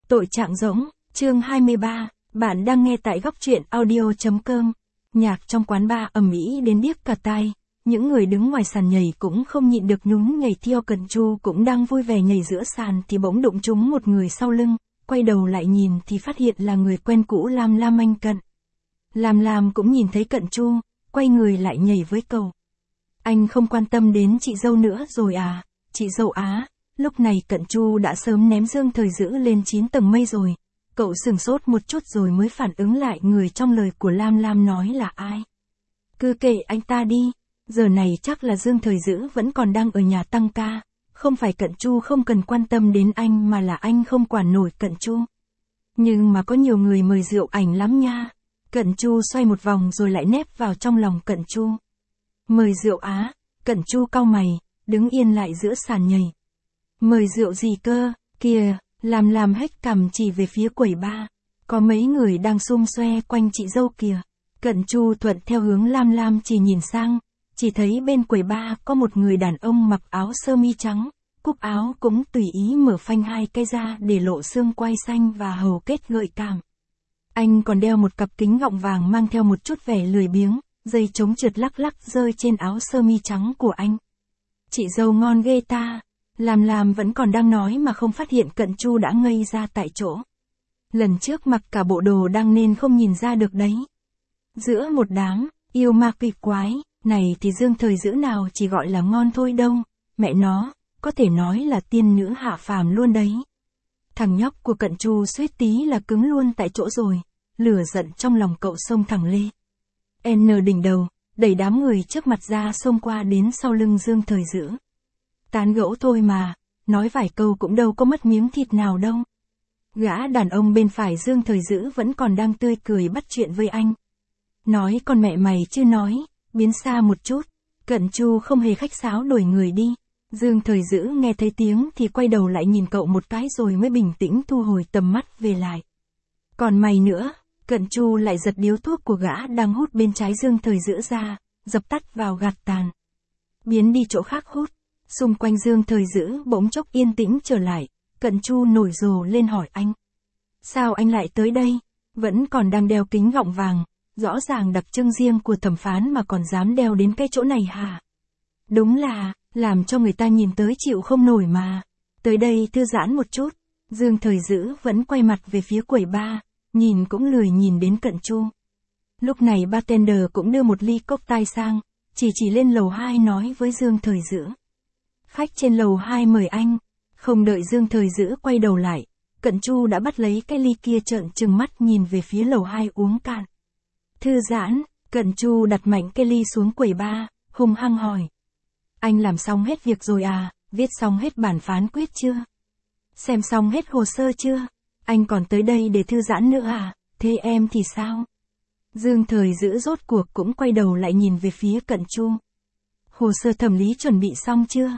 Tội trạng rỗng, chương 23, bạn đang nghe tại góc truyện audio.com. Nhạc trong quán bar ầm ĩ đến điếc cả tai, những người đứng ngoài sàn nhảy cũng không nhịn được nhún nhảy theo. Cận Chu cũng đang vui vẻ nhảy giữa sàn thì bỗng đụng trúng một người sau lưng, quay đầu lại nhìn thì phát hiện là người quen cũ Lam Lam anh Cận. Lam cũng nhìn thấy Cận Chu, quay người lại nhảy với cậu. Anh không quan tâm đến chị dâu nữa rồi à, chị dâu á. Lúc này Cận Chu đã sớm ném Dương Thời Dữ lên 9 tầng mây rồi. Cậu sửng sốt một chút rồi mới phản ứng lại người trong lời của Lam nói là ai. Cứ kệ anh ta đi, giờ này chắc là Dương Thời Dữ vẫn còn đang ở nhà tăng ca. Không phải Cận Chu không cần quan tâm đến anh mà là anh không quản nổi Cận Chu. Nhưng mà có nhiều người mời rượu ảnh lắm nha. Cận Chu xoay một vòng rồi lại nép vào trong lòng Cận Chu. Mời rượu á, Cận Chu cau mày, đứng yên lại giữa sàn nhảy. Mời rượu gì cơ, kìa, làm hết cằm chỉ về phía quầy bar. Có mấy người đang xum xoe quanh chị dâu kìa. Cận Chu thuận theo hướng Lam chỉ nhìn sang, chỉ thấy bên quầy bar có một người đàn ông mặc áo sơ mi trắng, cúc áo cũng tùy ý mở phanh hai cái ra để lộ xương quai xanh và hầu kết gợi cảm. Anh còn đeo một cặp kính gọng vàng mang theo một chút vẻ lười biếng, dây chống trượt lắc rơi trên áo sơ mi trắng của anh. Chị dâu ngon ghê ta. Lam vẫn còn đang nói mà không phát hiện Cận Chu đã ngây ra tại chỗ. Lần trước mặc cả bộ đồ đang nên không nhìn ra được đấy. Giữa một đám, yêu ma quỷ quái, này thì Dương Thời Dữ nào chỉ gọi là ngon thôi đâu, mẹ nó, có thể nói là tiên nữ hạ phàm luôn đấy. Thằng nhóc của Cận Chu suýt tí là cứng luôn tại chỗ rồi, lửa giận trong lòng cậu xông thẳng lên. N đỉnh đầu, đẩy đám người trước mặt ra xông qua đến sau lưng Dương Thời Dữ. Tán gẫu thôi mà, nói vài câu cũng đâu có mất miếng thịt nào đâu. Gã đàn ông bên phải Dương Thời Dữ vẫn còn đang tươi cười bắt chuyện với anh. Nói con mẹ mày chứ nói, biến xa một chút. Cận Chu không hề khách sáo đuổi người đi. Dương Thời Dữ nghe thấy tiếng thì quay đầu lại nhìn cậu một cái rồi mới bình tĩnh thu hồi tầm mắt về lại. Còn mày nữa, Cận Chu lại giật điếu thuốc của gã đang hút bên trái Dương Thời Dữ ra, dập tắt vào gạt tàn. Biến đi chỗ khác hút. Xung quanh Dương Thời Dữ bỗng chốc yên tĩnh trở lại, Cận Chu nổi rồ lên hỏi anh. Sao anh lại tới đây? Vẫn còn đang đeo kính gọng vàng, rõ ràng đặc trưng riêng của thẩm phán mà còn dám đeo đến cái chỗ này hả? Đúng là, làm cho người ta nhìn tới chịu không nổi mà. Tới đây thư giãn một chút. Dương Thời Dữ vẫn quay mặt về phía quầy bar, nhìn cũng lười nhìn đến Cận Chu. Lúc này bartender cũng đưa một ly cocktail sang, chỉ lên lầu 2 nói với Dương Thời Dữ. Khách trên lầu 2 mời anh. Không đợi Dương Thời Dữ quay đầu lại, Cận Chu đã bắt lấy cái ly kia trợn trừng mắt nhìn về phía lầu 2 uống cạn. Thư giãn, Cận Chu đặt mạnh cái ly xuống quầy bar, hung hăng hỏi. Anh làm xong hết việc rồi à, viết xong hết bản phán quyết chưa? Xem xong hết hồ sơ chưa? Anh còn tới đây để thư giãn nữa à, thế em thì sao? Dương Thời Dữ rốt cuộc cũng quay đầu lại nhìn về phía Cận Chu. Hồ sơ thẩm lý chuẩn bị xong chưa?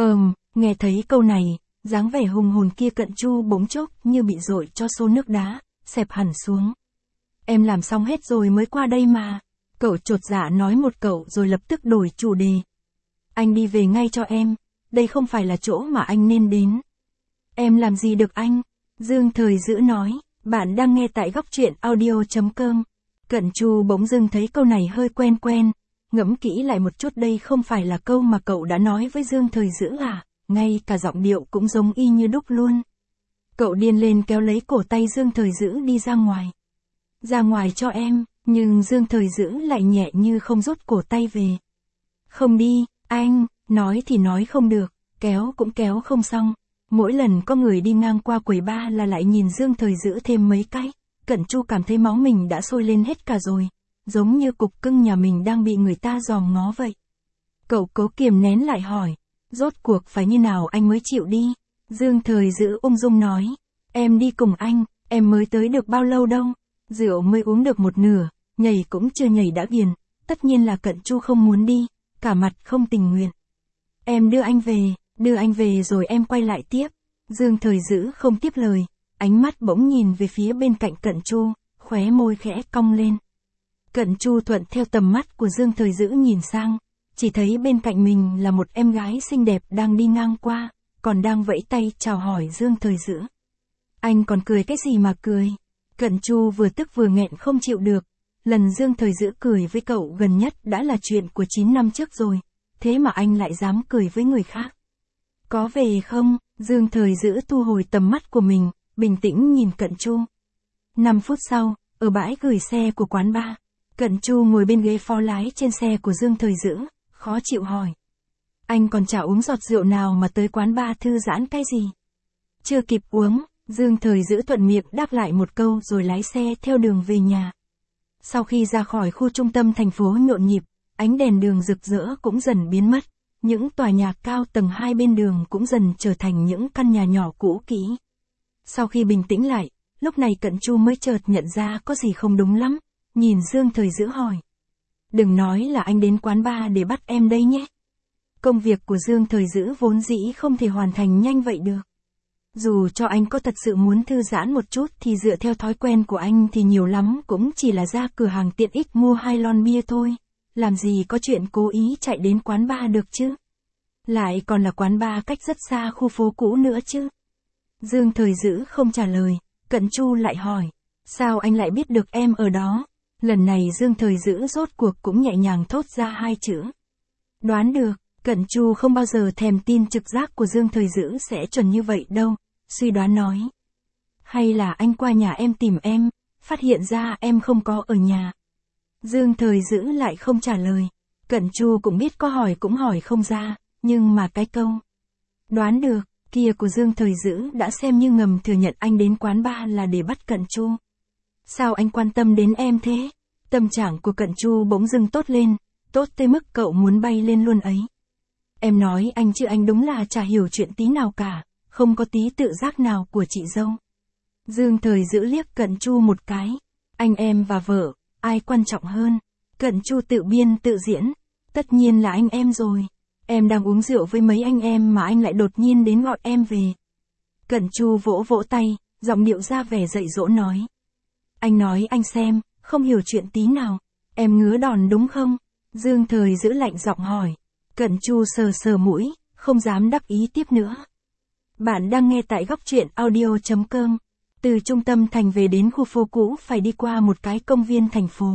Nghe thấy câu này, dáng vẻ hùng hồn kia Cận Chu bỗng chốc như bị dội cho xô nước đá, xẹp hẳn xuống. Em làm xong hết rồi mới qua đây mà. Cậu chột dạ nói một cậu rồi lập tức đổi chủ đề. Anh đi về ngay cho em, đây không phải là chỗ mà anh nên đến. Em làm gì được anh? Dương Thời Dữ nói, bạn đang nghe tại góc truyện audio.com. Cận Chu bỗng dưng thấy câu này hơi quen. Ngẫm kỹ lại một chút, đây không phải là câu mà cậu đã nói với Dương Thời Dữ à, ngay cả giọng điệu cũng giống y như đúc luôn. Cậu điên lên kéo lấy cổ tay Dương Thời Dữ đi ra ngoài. Ra ngoài cho em, nhưng Dương Thời Dữ lại nhẹ như không rút cổ tay về. Không đi, anh, nói thì nói không được, kéo cũng kéo không xong. Mỗi lần có người đi ngang qua quầy bar là lại nhìn Dương Thời Dữ thêm mấy cái. Cận Chu cảm thấy máu mình đã sôi lên hết cả rồi. Giống như cục cưng nhà mình đang bị người ta dòm ngó vậy. Cậu cố kiềm nén lại hỏi. Rốt cuộc phải như nào anh mới chịu đi? Dương Thời Dữ ung dung nói. Em đi cùng anh, em mới tới được bao lâu đâu. Rượu mới uống được một nửa, nhảy cũng chưa nhảy đã ghiền. Tất nhiên là Cận Chu không muốn đi, cả mặt không tình nguyện. Em đưa anh về rồi em quay lại tiếp. Dương Thời Dữ không tiếp lời, ánh mắt bỗng nhìn về phía bên cạnh Cận Chu, khóe môi khẽ cong lên. Cận Chu thuận theo tầm mắt của Dương Thời Dữ nhìn sang, chỉ thấy bên cạnh mình là một em gái xinh đẹp đang đi ngang qua, còn đang vẫy tay chào hỏi Dương Thời Dữ. Anh còn cười cái gì mà cười? Cận Chu vừa tức vừa nghẹn không chịu được. Lần Dương Thời Dữ cười với cậu gần nhất đã là chuyện của 9 năm trước rồi. Thế mà anh lại dám cười với người khác. Có về không? Dương Thời Dữ thu hồi tầm mắt của mình, bình tĩnh nhìn Cận Chu. 5 phút sau, ở bãi gửi xe của quán bar, Cận Chu ngồi bên ghế phó lái trên xe của Dương Thời Dữ, khó chịu hỏi. Anh còn chả uống giọt rượu nào mà tới quán bar thư giãn cái gì? Chưa kịp uống, Dương Thời Dữ thuận miệng đáp lại một câu rồi lái xe theo đường về nhà. Sau khi ra khỏi khu trung tâm thành phố nhộn nhịp, ánh đèn đường rực rỡ cũng dần biến mất, những tòa nhà cao tầng hai bên đường cũng dần trở thành những căn nhà nhỏ cũ kỹ. Sau khi bình tĩnh lại, lúc này Cận Chu mới chợt nhận ra có gì không đúng lắm, nhìn Dương Thời Dữ hỏi. Đừng nói là anh đến quán bar để bắt em đây nhé. Công việc của Dương Thời Dữ vốn dĩ không thể hoàn thành nhanh vậy được. Dù cho anh có thật sự muốn thư giãn một chút thì dựa theo thói quen của anh thì nhiều lắm cũng chỉ là ra cửa hàng tiện ích mua 2 lon bia thôi. Làm gì có chuyện cố ý chạy đến quán bar được chứ? Lại còn là quán bar cách rất xa khu phố cũ nữa chứ. Dương Thời Dữ không trả lời, Cận Chu lại hỏi. Sao anh lại biết được em ở đó? Lần này Dương Thời Dữ rốt cuộc cũng nhẹ nhàng thốt ra 2 chữ. Đoán được. Cận Chu không bao giờ thèm tin trực giác của Dương Thời Dữ sẽ chuẩn như vậy đâu, suy đoán nói. Hay là anh qua nhà em tìm em, phát hiện ra em không có ở nhà. Dương Thời Dữ lại không trả lời. Cận Chu cũng biết có hỏi cũng hỏi không ra, nhưng mà cái câu đoán được kia của Dương Thời Dữ đã xem như ngầm thừa nhận anh đến quán bar là để bắt Cận Chu. Sao anh quan tâm đến em thế? Tâm trạng của Cận Chu bỗng dưng tốt lên, tốt tới mức cậu muốn bay lên luôn ấy. Em nói anh chứ anh đúng là chả hiểu chuyện tí nào cả, không có tí tự giác nào của chị dâu. Dương Thời Dữ liếc Cận Chu một cái. Anh em và vợ, ai quan trọng hơn? Cận Chu tự biên tự diễn. Tất nhiên là anh em rồi. Em đang uống rượu với mấy anh em mà anh lại đột nhiên đến gọi em về. Cận Chu vỗ vỗ tay, giọng điệu ra vẻ dạy dỗ nói. Anh nói anh xem, không hiểu chuyện tí nào. Em ngứa đòn đúng không? Dương Thời Dữ lạnh giọng hỏi. Cận Chu sờ sờ mũi, không dám đắc ý tiếp nữa. Bạn đang nghe tại góc truyện audio.com. Từ trung tâm thành về đến khu phố cũ phải đi qua một cái công viên thành phố.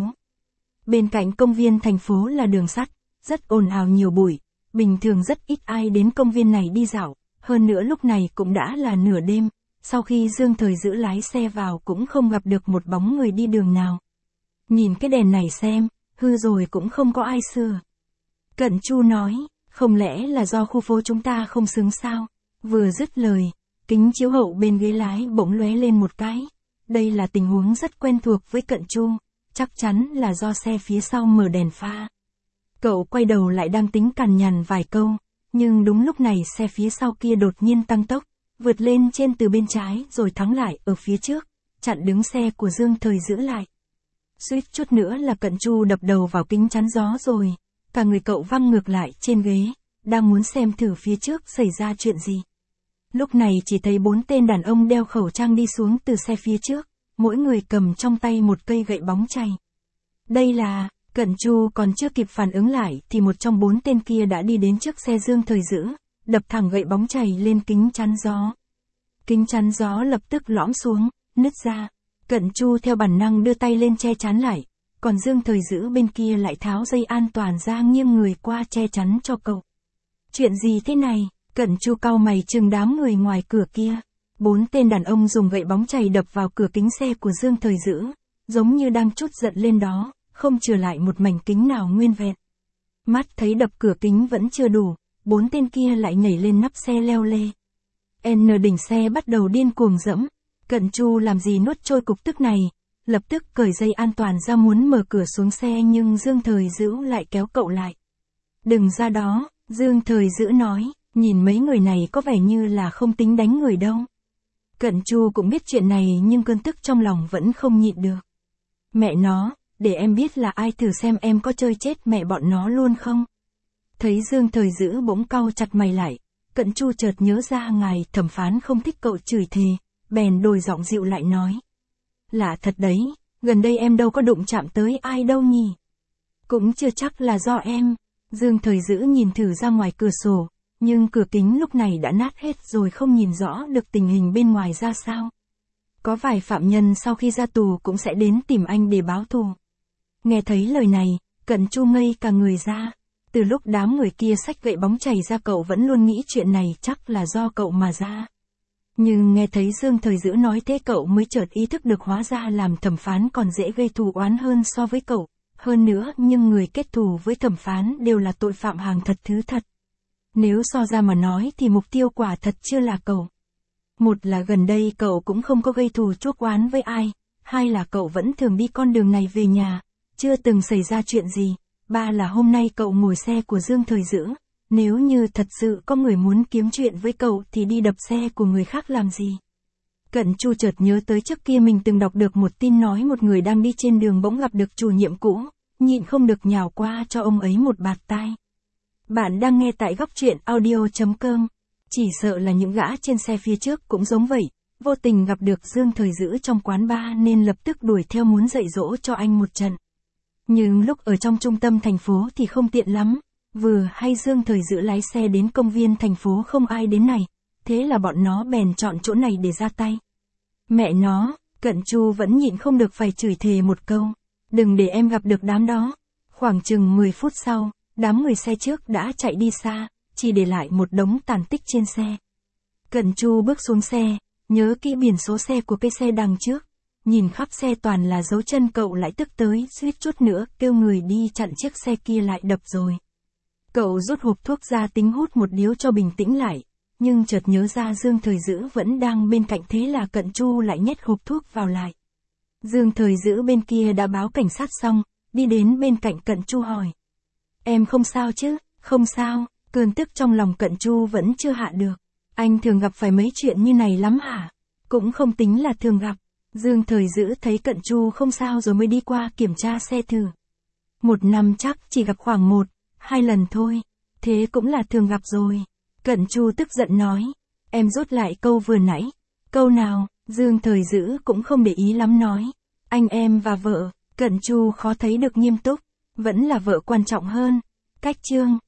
Bên cạnh công viên thành phố là đường sắt, rất ồn ào nhiều bụi. Bình thường rất ít ai đến công viên này đi dạo, hơn nữa lúc này cũng đã là nửa đêm. Sau khi Dương Thời Dữ lái xe vào cũng không gặp được một bóng người đi đường nào. Nhìn cái đèn này xem, hư rồi cũng không có ai sửa. Cận Chu nói, không lẽ là do khu phố chúng ta không xứng sao? Vừa dứt lời, kính chiếu hậu bên ghế lái bỗng lóe lên một cái. Đây là tình huống rất quen thuộc với Cận Chu, chắc chắn là do xe phía sau mở đèn pha. Cậu quay đầu lại đang tính cằn nhằn vài câu, nhưng đúng lúc này xe phía sau kia đột nhiên tăng tốc, vượt lên trên từ bên trái rồi thắng lại ở phía trước, chặn đứng xe của Dương Thời Dữ lại. Suýt chút nữa là Cận Chu đập đầu vào kính chắn gió rồi. Cả người cậu văng ngược lại trên ghế, đang muốn xem thử phía trước xảy ra chuyện gì. Lúc này chỉ thấy 4 tên đàn ông đeo khẩu trang đi xuống từ xe phía trước, mỗi người cầm trong tay một cây gậy bóng chày. Đây là, Cận Chu còn chưa kịp phản ứng lại thì một trong 4 tên kia đã đi đến trước xe Dương Thời Dữ, đập thẳng gậy bóng chày lên kính chắn gió. Kính chắn gió lập tức lõm xuống, nứt ra. Cận Chu theo bản năng đưa tay lên che chắn lại. Còn Dương Thời Dữ bên kia lại tháo dây an toàn ra nghiêng người qua che chắn cho cậu. Chuyện gì thế này? Cận Chu cau mày trừng đám người ngoài cửa kia. 4 tên đàn ông dùng gậy bóng chày đập vào cửa kính xe của Dương Thời Dữ, giống như đang trút giận lên đó, không chừa lại một mảnh kính nào nguyên vẹn. Mắt thấy đập cửa kính vẫn chưa đủ, 4 tên kia lại nhảy lên nắp xe leo lê. Đỉnh xe bắt đầu điên cuồng dẫm. Cận Chu làm gì nuốt trôi cục tức này, lập tức cởi dây an toàn ra muốn mở cửa xuống xe nhưng Dương Thời Dữ lại kéo cậu lại. Đừng ra đó, Dương Thời Dữ nói, nhìn mấy người này có vẻ như là không tính đánh người đâu. Cận Chu cũng biết chuyện này nhưng cơn tức trong lòng vẫn không nhịn được. Mẹ nó, để em biết là ai thử xem em có chơi chết mẹ bọn nó luôn không? Thấy Dương Thời Dữ bỗng cau chặt mày lại, Cận Chu chợt nhớ ra ngài thẩm phán không thích cậu chửi thề, bèn đổi giọng dịu lại nói. Lạ thật đấy, gần đây em đâu có đụng chạm tới ai đâu nhỉ? Cũng chưa chắc là do em. Dương Thời Dữ nhìn thử ra ngoài cửa sổ, nhưng cửa kính lúc này đã nát hết rồi không nhìn rõ được tình hình bên ngoài ra sao. Có vài phạm nhân sau khi ra tù cũng sẽ đến tìm anh để báo thù. Nghe thấy lời này, Cận Chu ngây cả người ra. Từ lúc đám người kia xách gậy bóng chày ra cậu vẫn luôn nghĩ chuyện này chắc là do cậu mà ra. Nhưng nghe thấy Dương Thời Dữ nói thế cậu mới chợt ý thức được hóa ra làm thẩm phán còn dễ gây thù oán hơn so với cậu. Hơn nữa nhưng người kết thù với thẩm phán đều là tội phạm hàng thật thứ thật. Nếu so ra mà nói thì mục tiêu quả thật chưa là cậu. Một là gần đây cậu cũng không có gây thù chuốc oán với ai. Hai là cậu vẫn thường đi con đường này về nhà, chưa từng xảy ra chuyện gì. Ba là hôm nay cậu ngồi xe của Dương Thời Dữ. Nếu như thật sự có người muốn kiếm chuyện với cậu thì đi đập xe của người khác làm gì? Cận Chu chợt nhớ tới trước kia mình từng đọc được một tin nói một người đang đi trên đường bỗng gặp được chủ nhiệm cũ, nhịn không được nhào qua cho ông ấy một bạt tai. Bạn đang nghe tại góc truyện audio.com. Chỉ sợ là những gã trên xe phía trước cũng giống vậy, vô tình gặp được Dương Thời Dữ trong quán bar nên lập tức đuổi theo muốn dạy dỗ cho anh một trận. Nhưng lúc ở trong trung tâm thành phố thì không tiện lắm. Vừa hay Dương Thời Dữ lái xe đến công viên thành phố không ai đến này, thế là bọn nó bèn chọn chỗ này để ra tay. Mẹ nó, Cận Chu vẫn nhịn không được phải chửi thề một câu, đừng để em gặp được đám đó. Khoảng chừng 10 phút sau, đám người xe trước đã chạy đi xa, chỉ để lại một đống tàn tích trên xe. Cận Chu bước xuống xe, nhớ kỹ biển số xe của cái xe đằng trước, nhìn khắp xe toàn là dấu chân cậu lại tức tới suýt chút nữa kêu người đi chặn chiếc xe kia lại đập rồi. Cậu rút hộp thuốc ra tính hút một điếu cho bình tĩnh lại, nhưng chợt nhớ ra Dương Thời Dữ vẫn đang bên cạnh thế là Cận Chu lại nhét hộp thuốc vào lại. Dương Thời Dữ bên kia đã báo cảnh sát xong, đi đến bên cạnh Cận Chu hỏi. Em không sao chứ? Không sao, cơn tức trong lòng Cận Chu vẫn chưa hạ được. Anh thường gặp phải mấy chuyện như này lắm hả? Cũng không tính là thường gặp. Dương Thời Dữ thấy Cận Chu không sao rồi mới đi qua kiểm tra xe thử. Một năm chắc chỉ gặp khoảng 1-2 lần thôi, thế cũng là thường gặp rồi. Cận Chu tức giận nói, em rút lại câu vừa nãy. Câu nào? Dương Thời Dữ cũng không để ý lắm nói. Anh em và vợ. Cận Chu khó thấy được nghiêm túc, vẫn là vợ quan trọng hơn. Cách chương.